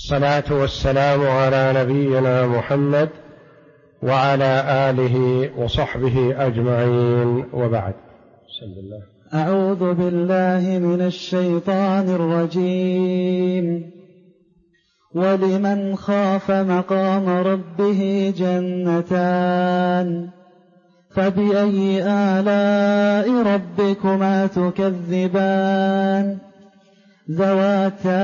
الصلاة والسلام على نبينا محمد وعلى آله وصحبه أجمعين، وبعد. بسم الله. أعوذ بالله من الشيطان الرجيم. ولمن خاف مقام ربه جنتان فبأي آلاء ربكما تكذبان ذواتا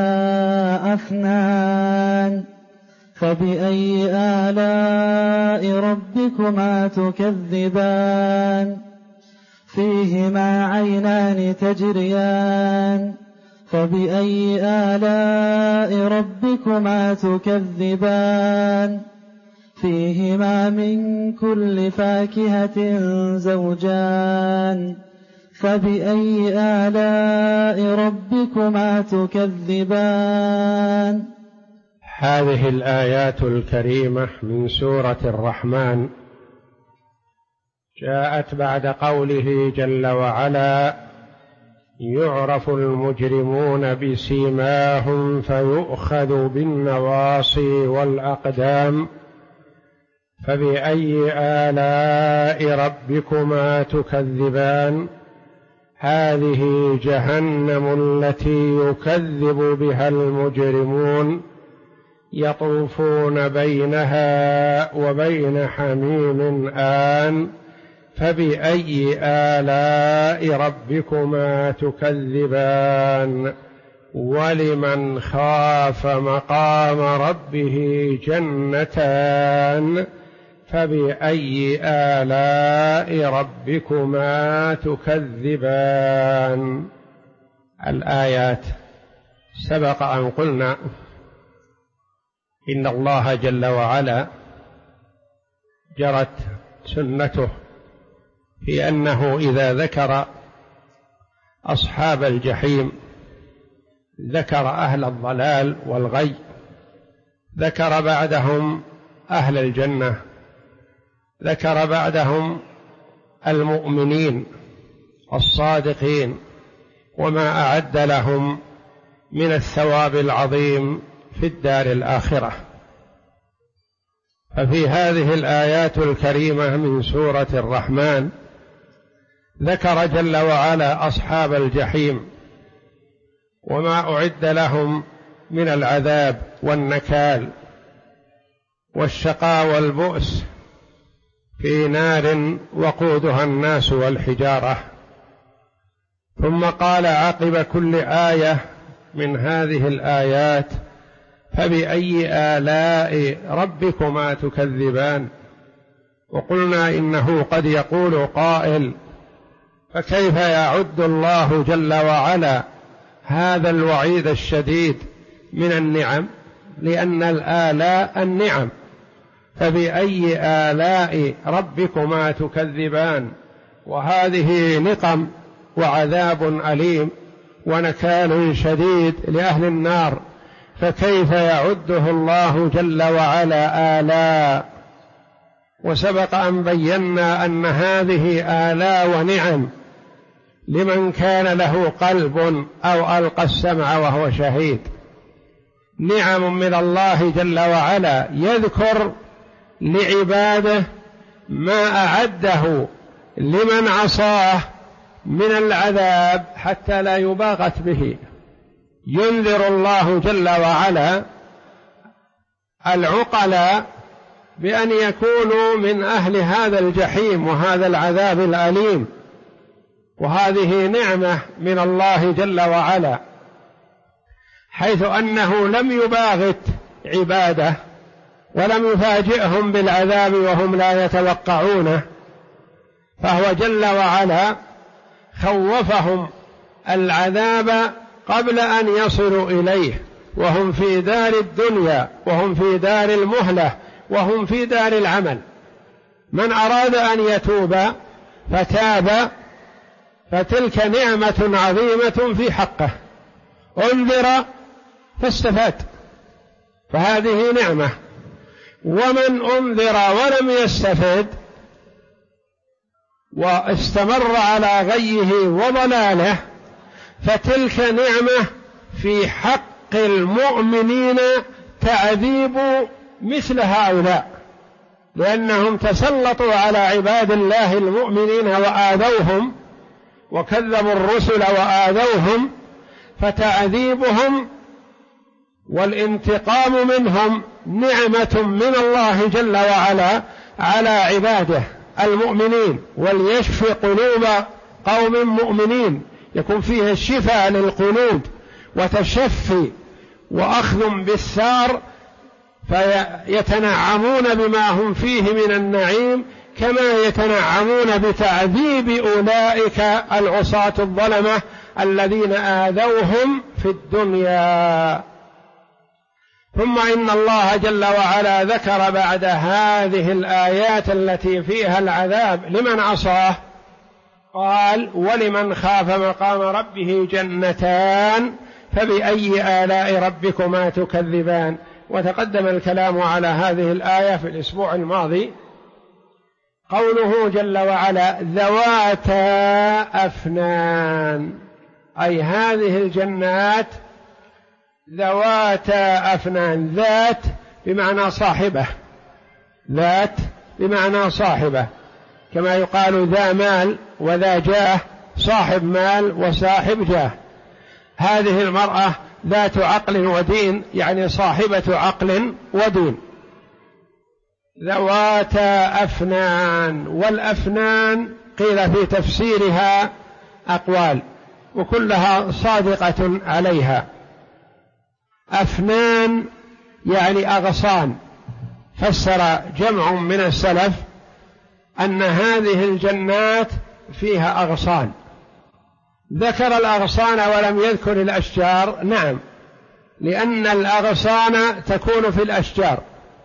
أفنان فبأي آلاء ربكما تكذبان فيهما عينان تجريان فبأي آلاء ربكما تكذبان فيهما من كل فاكهة زوجان فبأي آلاء ربكما تكذبان. هذه الآيات الكريمة من سورة الرحمن جاءت بعد قوله جل وعلا: يعرف المجرمون بسيماهم فيؤخذ بالنواصي والأقدام فبأي آلاء ربكما تكذبان هذه جهنم التي يكذب بها المجرمون يطوفون بينها وبين حميم آن فبأي آلاء ربكما تكذبان. ولمن خاف مقام ربه جنتان فبأي آلاء ربكما تكذبان. الآيات سبق أن قلنا إن الله جل وعلا جرت سنته في أنه إذا ذكر أصحاب الجحيم ذكر أهل الضلال والغي، ذكر بعدهم أهل الجنة، ذكر بعدهم المؤمنين الصادقين وما أعد لهم من الثواب العظيم في الدار الآخرة. ففي هذه الآيات الكريمة من سورة الرحمن ذكر جل وعلا أصحاب الجحيم وما أعد لهم من العذاب والنكال والشقاء والبؤس في نار وقودها الناس والحجارة. ثم قال عقب كل آية من هذه الآيات: فبأي آلاء ربكما تكذبان. وقلنا إنه قد يقول قائل: فكيف يعد الله جل وعلا هذا الوعيد الشديد من النعم؟ لأن الآلاء النعم. فبأي آلاء ربكما تكذبان، وهذه نقم وعذاب أليم ونكال شديد لأهل النار، فكيف يعده الله جل وعلا آلاء؟ وسبق أن بينا أن هذه آلاء ونعم لمن كان له قلب أو ألقى السمع وهو شهيد، نعم من الله جل وعلا يذكر لعباده ما أعده لمن عصاه من العذاب حتى لا يباغت به. ينذر الله جل وعلا العقلاء بأن يكونوا من أهل هذا الجحيم وهذا العذاب الأليم، وهذه نعمة من الله جل وعلا، حيث أنه لم يباغت عباده ولم يفاجئهم بالعذاب وهم لا يتوقعونه، فهو جل وعلا خوفهم العذاب قبل أن يصلوا إليه، وهم في دار الدنيا وهم في دار المهلة وهم في دار العمل. من أراد أن يتوب فتاب فتلك نعمة عظيمة في حقه، انذر فاستفاد، فهذه نعمة. ومن انذر ولم يستفد واستمر على غيه وضلاله فتلك نعمة في حق المؤمنين تعذيب مثل هؤلاء، لأنهم تسلطوا على عباد الله المؤمنين وآذوهم وكذبوا الرسل وآذوهم، فتعذيبهم والانتقام منهم نعمة من الله جل وعلا على عباده المؤمنين، وليشفي قلوب قوم مؤمنين، يكون فيه الشفاء للقلوب وتشفي وأخذ بالثار، فيتنعمون بما هم فيه من النعيم كما يتنعمون بتعذيب أولئك العصاة الظلمة الذين آذوهم في الدنيا. ثم إن الله جل وعلا ذكر بعد هذه الآيات التي فيها العذاب لمن عصاه، قال: ولمن خاف مقام ربه جنتان فبأي آلاء ربكما تكذبان. وتقدم الكلام على هذه الآية في الأسبوع الماضي. قوله جل وعلا: ذواتا أفنان، أي هذه الجنات ذواتا أفنان، ذات بمعنى صاحبة، ذات بمعنى صاحبة، كما يقال ذا مال وذا جاه، صاحب مال وصاحب جاه. هذه المرأة ذات عقل ودين، يعني صاحبة عقل ودين. ذواتا أفنان، والأفنان قيل في تفسيرها أقوال وكلها صادقة عليها. أفنان يعني أغصان، فسر جمع من السلف أن هذه الجنات فيها أغصان. ذكر الأغصان ولم يذكر الأشجار، نعم، لأن الأغصان تكون في الأشجار،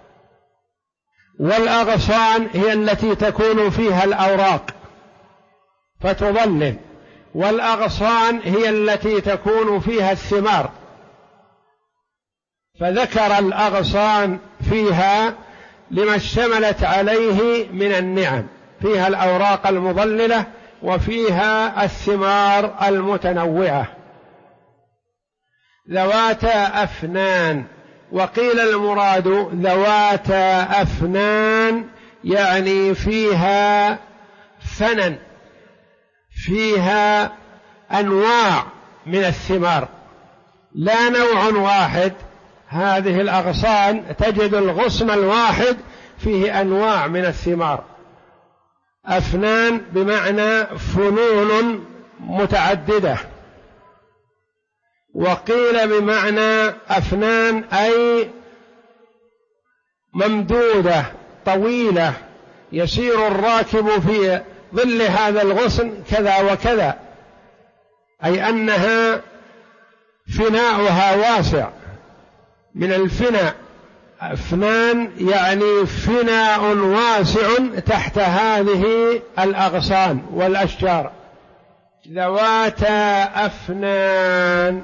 والأغصان هي التي تكون فيها الأوراق فتظلل، والأغصان هي التي تكون فيها الثمار، فذكر الأغصان فيها لما اشتملت عليه من النعم، فيها الأوراق المظللة وفيها الثمار المتنوعة. ذواتا أفنان، وقيل المراد ذواتا أفنان يعني فيها فنن، فيها أنواع من الثمار، لا نوع واحد. هذه الأغصان تجد الغصن الواحد فيه أنواع من الثمار. أفنان بمعنى فنون متعددة، وقيل بمعنى أفنان أي ممدودة طويلة، يسير الراكب في ظل هذا الغصن كذا وكذا، أي أنها فناؤها واسع من الفناء. أفنان يعني فناء واسع تحت هذه الأغصان والأشجار. ذواتا أفنان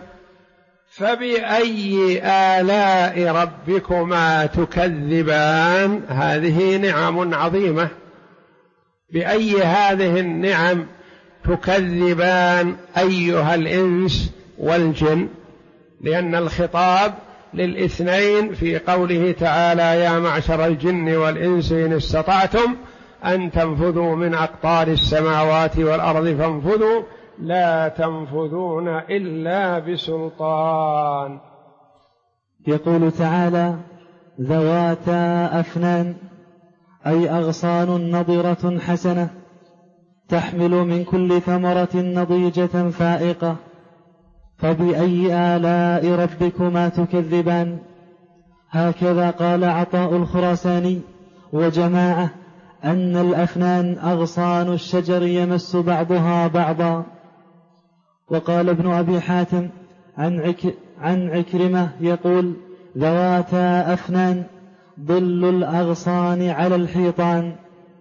فبأي آلاء ربكما تكذبان. هذه نعم عظيمة، بأي هذه النعم تكذبان أيها الإنس والجن، لأن الخطاب للاثنين في قوله تعالى: يا معشر الجن والإنس إن استطعتم أن تنفذوا من أقطار السماوات والأرض فانفذوا لا تنفذون إلا بسلطان. يقول تعالى: ذواتا أفنان، أي أغصان نضرة حسنة تحمل من كل ثمرة نضيجة فائقة. فبأي آلاء ربكما تكذبان. هكذا قال عطاء الخراساني وجماعة أن الأفنان أغصان الشجر يمس بعضها بعضا. وقال ابن أبي حاتم عن عكرمة يقول: ذواتا أفنان ظل الأغصان على الحيطان.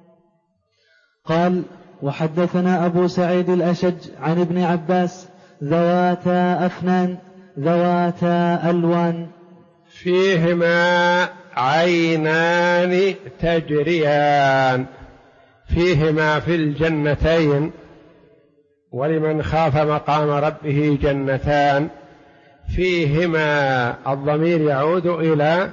قال: وحدثنا أبو سعيد الأشج عن ابن عباس: ذواتا أفنان ذواتا ألوان فيهما عينان تجريان. فيهما في الجنتين، ولمن خاف مقام ربه جنتان، فيهما الضمير يعود إلى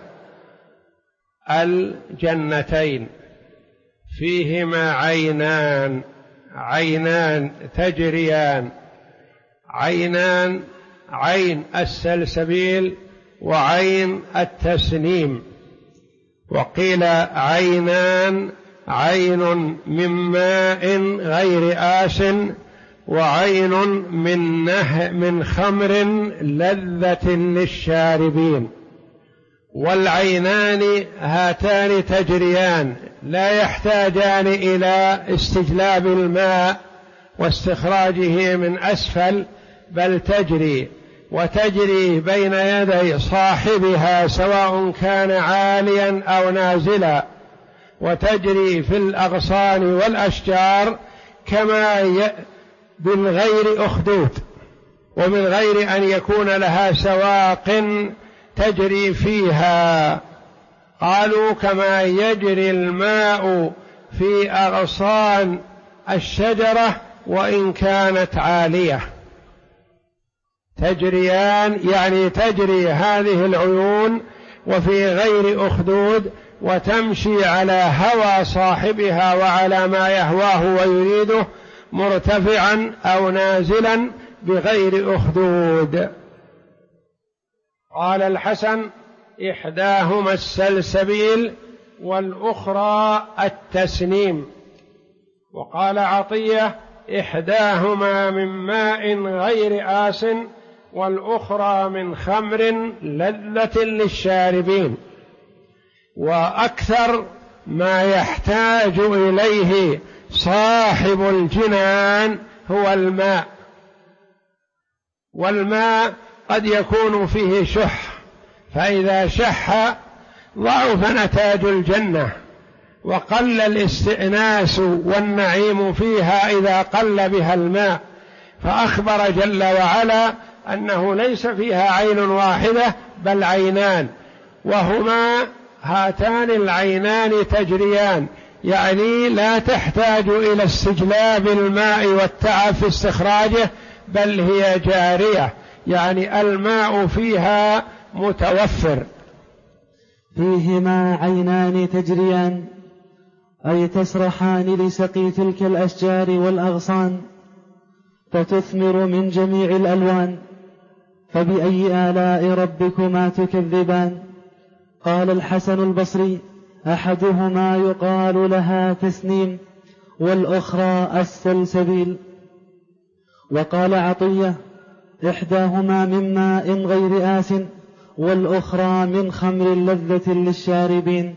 الجنتين. فيهما عينان، عينان تجريان، عينان عين السلسبيل وعين التسنيم. وقيل عينان عين من ماء غير آس، وعين من خمر لذة للشاربين. والعينان هاتان تجريان، لا يحتاجان إلى استجلاب الماء واستخراجه من أسفل، بل تجري وتجري بين يدي صاحبها سواء كان عاليا أو نازلا، وتجري في الأغصان والأشجار كما من غير أخدود، ومن غير أن يكون لها سواق تجري فيها. قالوا كما يجري الماء في أغصان الشجرة وإن كانت عالية. تجريان يعني تجري هذه العيون وفي غير أخدود، وتمشي على هوى صاحبها وعلى ما يهواه ويريده، مرتفعا أو نازلا بغير أخدود. قال الحسن: إحداهما السلسبيل والأخرى التسنيم. وقال عطية: إحداهما من ماء غير آس، والأخرى من خمر لذة للشاربين. وأكثر ما يحتاج إليه صاحب الجنان هو الماء، والماء قد يكون فيه شح، فإذا شح ضعف نتاج الجنة، وقل الاستئناس والنعيم فيها إذا قل بها الماء. فأخبر جل وعلا أنه ليس فيها عين واحدة بل عينان، وهما هاتان العينان تجريان، يعني لا تحتاج إلى استجلاب الماء والتعب في استخراجه، بل هي جارية، يعني الماء فيها متوفر. فيهما عينان تجريان، أي تسرحان لسقي تلك الأشجار والأغصان، فتثمر من جميع الألوان. فبأي آلاء ربكما تكذبان؟ قال الحسن البصري: أحدهما يقال لها تسنيم، والأخرى السلسبيل. وقال عطية: إحداهما من ماء غير آس، والأخرى من خمر لذة للشاربين.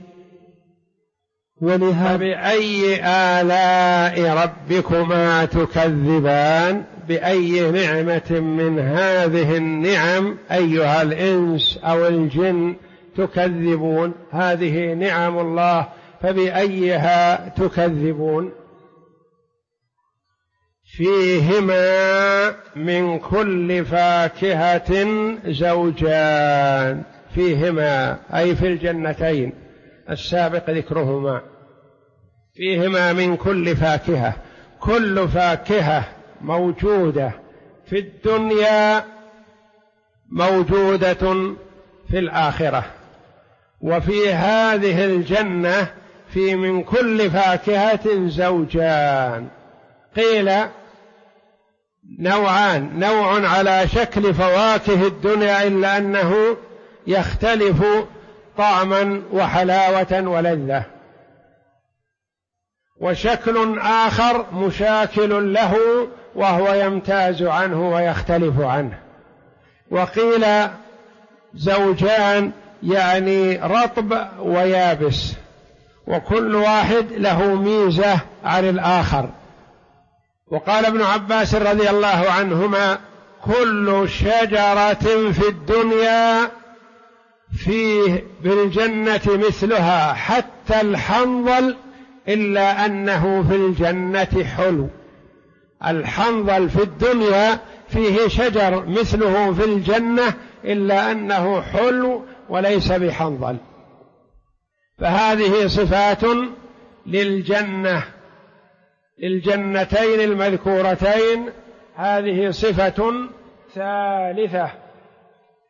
فبأي آلاء ربكما تكذبان؟ بأي نعمة من هذه النعم أيها الإنس أو الجن تكذبون؟ هذه نعم الله، فبأيها تكذبون؟ فيهما من كل فاكهة زوجان. فيهما أي في الجنتين السابق ذكرهما. فيهما من كل فاكهة، كل فاكهة موجودة في الدنيا موجودة في الآخرة. وفي هذه الجنة في من كل فاكهة زوجان. قيل نوعان، نوع على شكل فواكه الدنيا إلا أنه يختلف طعما وحلاوة ولذة، وشكل آخر مشاكل له وهو يمتاز عنه ويختلف عنه. وقيل زوجان يعني رطب ويابس، وكل واحد له ميزة عن الآخر. وقال ابن عباس رضي الله عنهما: كل شجرة في الدنيا فيه بالجنة مثلها حتى الحنظل، إلا أنه في الجنة حلو. الحنظل في الدنيا فيه شجر مثله في الجنة، إلا أنه حلو وليس بحنظل. فهذه صفات للجنة، للجنتين المذكورتين. هذه صفة ثالثة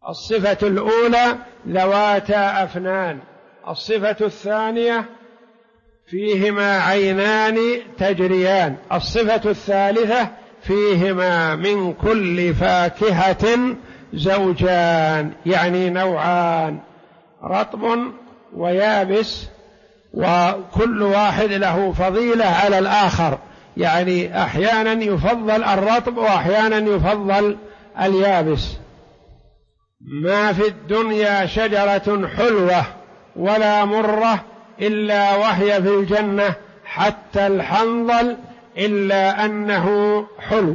الصفة الأولى ذواتا أفنان. الصفة الثانية فيهما عينان تجريان. الصفة الثالثة فيهما من كل فاكهة زوجان، يعني نوعان، رطب ويابس، وكل واحد له فضيلة على الآخر، يعني أحيانا يفضل الرطب وأحيانا يفضل اليابس. ما في الدنيا شجرة حلوة ولا مرة إلا وهي في الجنة، حتى الحنظل إلا أنه حلو.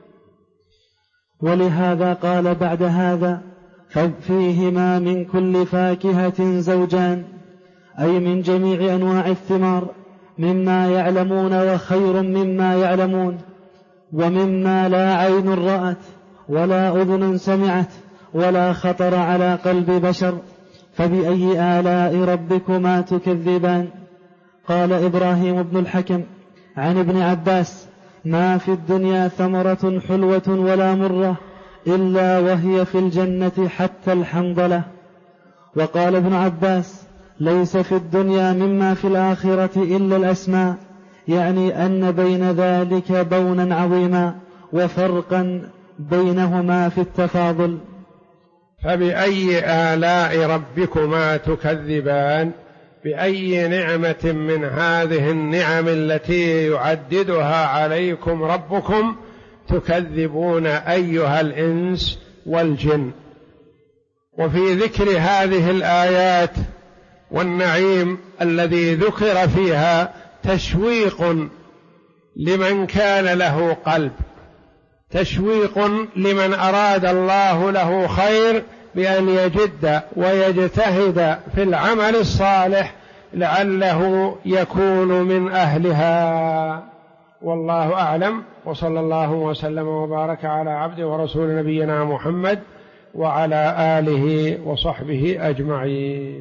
ولهذا قال بعد هذا: ففيهما من كل فاكهة زوجان، أي من جميع أنواع الثمار، مما يعلمون وخير مما يعلمون، ومما لا عين رأت ولا أذن سمعت ولا خطر على قلب بشر. فبأي آلاء ربكما تكذبان؟ قال إبراهيم بن الحكم عن ابن عباس: ما في الدنيا ثمرة حلوة ولا مرة إلا وهي في الجنة حتى الحنظلة. وقال ابن عباس: ليس في الدنيا مما في الآخرة إلا الأسماء، يعني أن بين ذلك بونا عظيما وفرقا بينهما في التفاضل. فبأي آلاء ربكما تكذبان؟ بأي نعمة من هذه النعم التي يعددها عليكم ربكم تكذبون أيها الإنس والجن؟ وفي ذكر هذه الآيات والنعيم الذي ذكر فيها تشويق لمن كان له قلب، تشويق لمن أراد الله له خير بأن يجد ويجتهد في العمل الصالح لعله يكون من أهلها. والله أعلم، وصلى الله وسلم وبارك على عبده ورسول نبينا محمد وعلى آله وصحبه أجمعين.